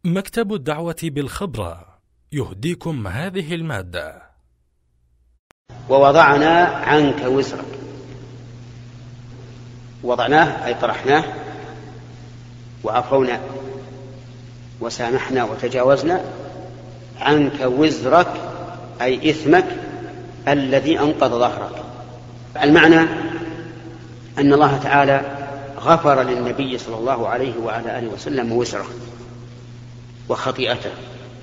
مكتب الدعوة بالخبرة يهديكم هذه المادة. ووضعنا عنك وزرك. وضعناه أي طرحناه وعفونا وسامحنا وتجاوزنا عنك وزرك أي إثمك الذي أنقض ظهرك. المعنى أن الله تعالى غفر للنبي صلى الله عليه وعلى آله وسلم وزره وخطيئته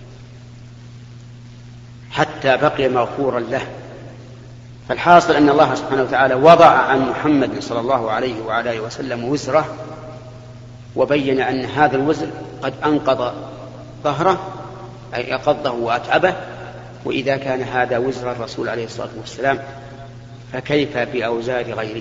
حتى بقي مغفورا له. فالحاصل أن الله سبحانه وتعالى وضع عن محمد صلى الله عليه وعلى آله وسلم وزره، وبين أن هذا الوزر قد أنقض ظهره أي أقضه وأتعبه. وإذا كان هذا وزر الرسول عليه الصلاة والسلام فكيف بأوزار غيره؟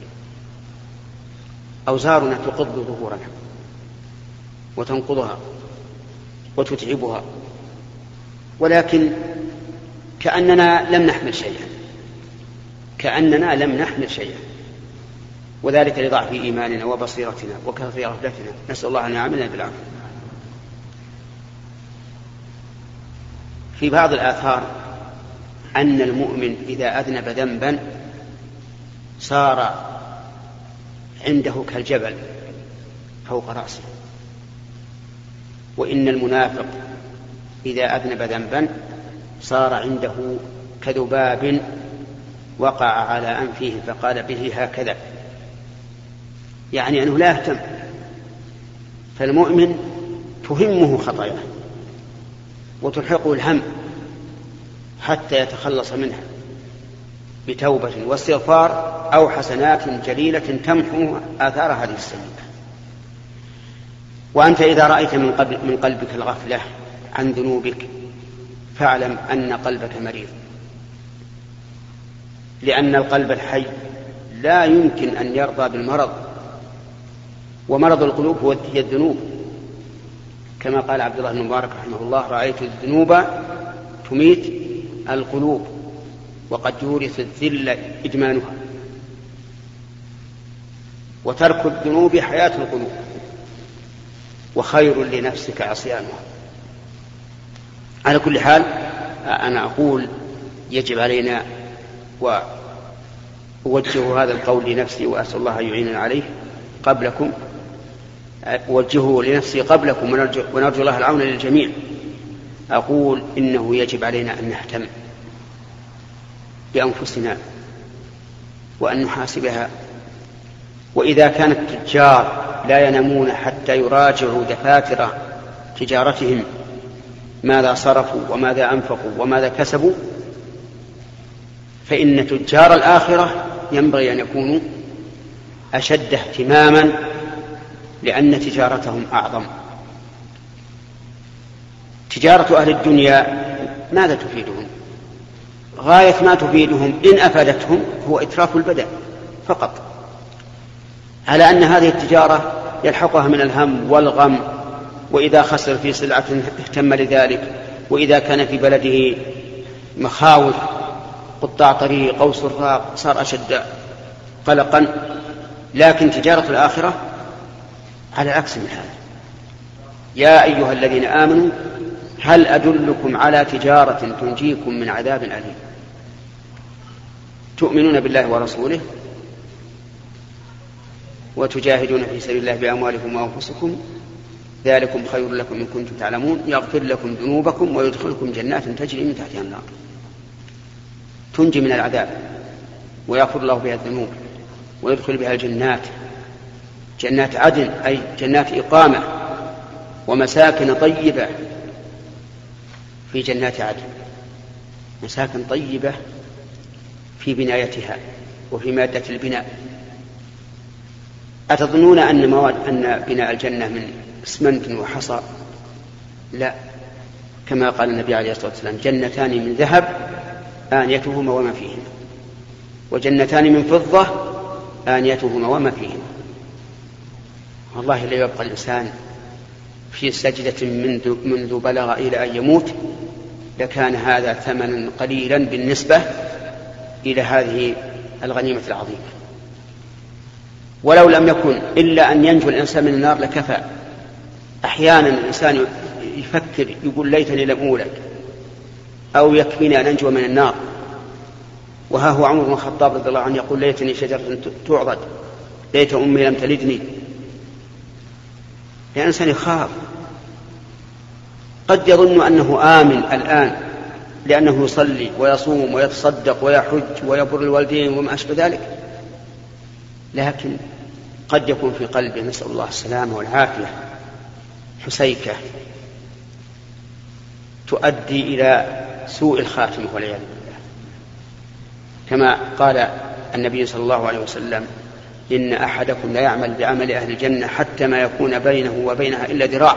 أوزارنا تقض ظهورنا وتنقضها وتتعبها، ولكن كأننا لم نحمل شيئا، وذلك لضعف إيماننا وبصيرتنا وكثرة غفلتنا. نسأل الله أن يعاملنا بالعافية. في بعض الآثار أن المؤمن إذا أذنب ذنبا صار عنده كالجبل فوق رأسه، وإن المنافق إذا أذنب ذنبا صار عنده كذباب وقع على أنفه فقال به هكذا، يعني أنه لا يهتم. فالمؤمن تهمه خطاياه وتلحقه الهم حتى يتخلص منها بتوبة واستغفار أو حسنات جليلة تمحو آثار هذه السيئة. وأنت إذا رأيت من قلبك الغفلة عن ذنوبك فاعلم أن قلبك مريض، لأن القلب الحي لا يمكن أن يرضى بالمرض، ومرض القلوب هي الذنوب، كما قال عبد الله بن مبارك رحمه الله: رأيت الذنوب تميت القلوب وقد يورث الذل إدمانها. وترك الذنوب حياة القلوب، وخير لنفسك عصيانها. على كل حال أنا أقول يجب علينا، وأوجه هذا القول لنفسي وأسأل الله أن يعيننا عليه قبلكم، أوجهه لنفسي قبلكم ونرجو الله العون للجميع. أقول إنه يجب علينا أن نهتم بأنفسنا وأن نحاسبها. وإذا كان التجار لا ينامون حتى يراجعوا دفاتر تجارتهم ماذا صرفوا وماذا أنفقوا وماذا كسبوا، فإن تجار الآخرة ينبغي أن يكونوا أشد اهتماما، لأن تجارتهم أعظم. تجارة أهل الدنيا ماذا تفيدهم؟ غاية ما تفيدهم إن أفادتهم هو إتراف البدن فقط، على أن هذه التجارة يلحقها من الهم والغم، وإذا خسر في سلعة اهتم لذلك، وإذا كان في بلده مخاوف قطاع طريق أو سراق صار أشد قلقا. لكن تجارة الآخرة على عكس من هذا. يا أيها الذين آمنوا هل أدلكم على تجارة تنجيكم من عذاب أليم تؤمنون بالله ورسوله وتجاهدون في سبيل الله بأموالكم وأنفسكم ذلكم خير لكم إن كنتم تعلمون يغفر لكم ذنوبكم ويدخلكم جنات تجري من تحتها النار تنجي من العذاب ويغفر الله بها الذنوب ويدخل بها الجنات، جنات عدن أي جنات إقامة، ومساكن طيبة في جنات عدن، مساكن طيبة في بنايتها وفي مادة البناء. أتظنون أن بناء الجنة من اسمنت وحصى؟ لا، كما قال النبي عليه الصلاة والسلام: جنتان من ذهب آنيتهما وما فيهما، وجنتان من فضة آنيتهما وما فيهما. والله لا يبقى الإنسان في سجدة منذ بلغ إلى أن يموت لكان هذا ثمنا قليلا بالنسبة إلى هذه الغنيمة العظيمة. ولو لم يكن إلا أن ينجو الإنسان من النار لكفى. أحيانا الإنسان يفكر يقول ليتني لم أولد أو يكفيني أن أنجو من النار. وها هو عمر بن الخطاب رضي الله عنه يقول ليتني شجرة تعضد، ليت أمي لم تلدني. الإنسان يخاف، قد يظن أنه آمن الآن لأنه يصلي ويصوم ويتصدق ويحج ويبر الوالدين وما أشبه ذلك، لكن قد يكون في قلبه، نسأل الله السلامة والعافية، حسيكة تؤدي إلى سوء الخاتمة والعياذ بالله. كما قال النبي صلى الله عليه وسلم: إن أحدكم لا يعمل بعمل أهل الجنة حتى ما يكون بينه وبينها إلا ذراع،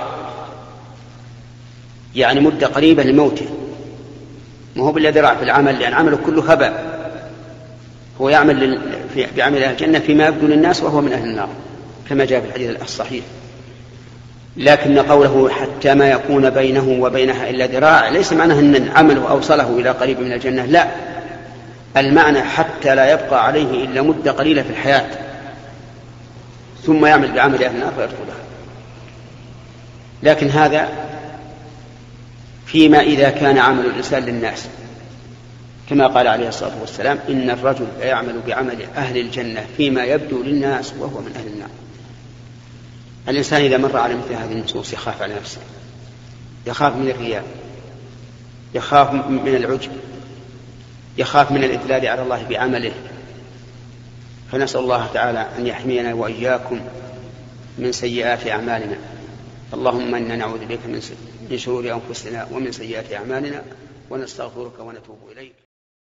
يعني مدة قريبة لموته، ما هو بالله ذراع في العمل، لأن عمله كله هباء. هو يعمل بعمل أهل الجنة فيما يبدو للناس وهو من أهل النار كما جاء في الحديث الصحيح. لكن قوله حتى ما يكون بينه وبينها إلا ذراع ليس معناه أن عمله أوصله إلى قريب من الجنة، لا، المعنى حتى لا يبقى عليه إلا مدة قليلة في الحياة ثم يعمل بعمل أهل النار فيدخلها. لكن هذا فيما إذا كان عمل الإنسان للناس، كما قال عليه الصلاة والسلام: إن الرجل لا يعمل بعمل أهل الجنة فيما يبدو للناس وهو من أهل النار. الإنسان إذا مر على مثل هذه النصوص يخاف على نفسه، يخاف من الرياء، يخاف من العجب، يخاف من الإدلال على الله بعمله. فنسأل الله تعالى أن يحمينا وإياكم من سيئات أعمالنا. اللهم إنا نعوذ بك من شرور أنفسنا ومن سيئات أعمالنا، ونستغفرك ونتوب إليك.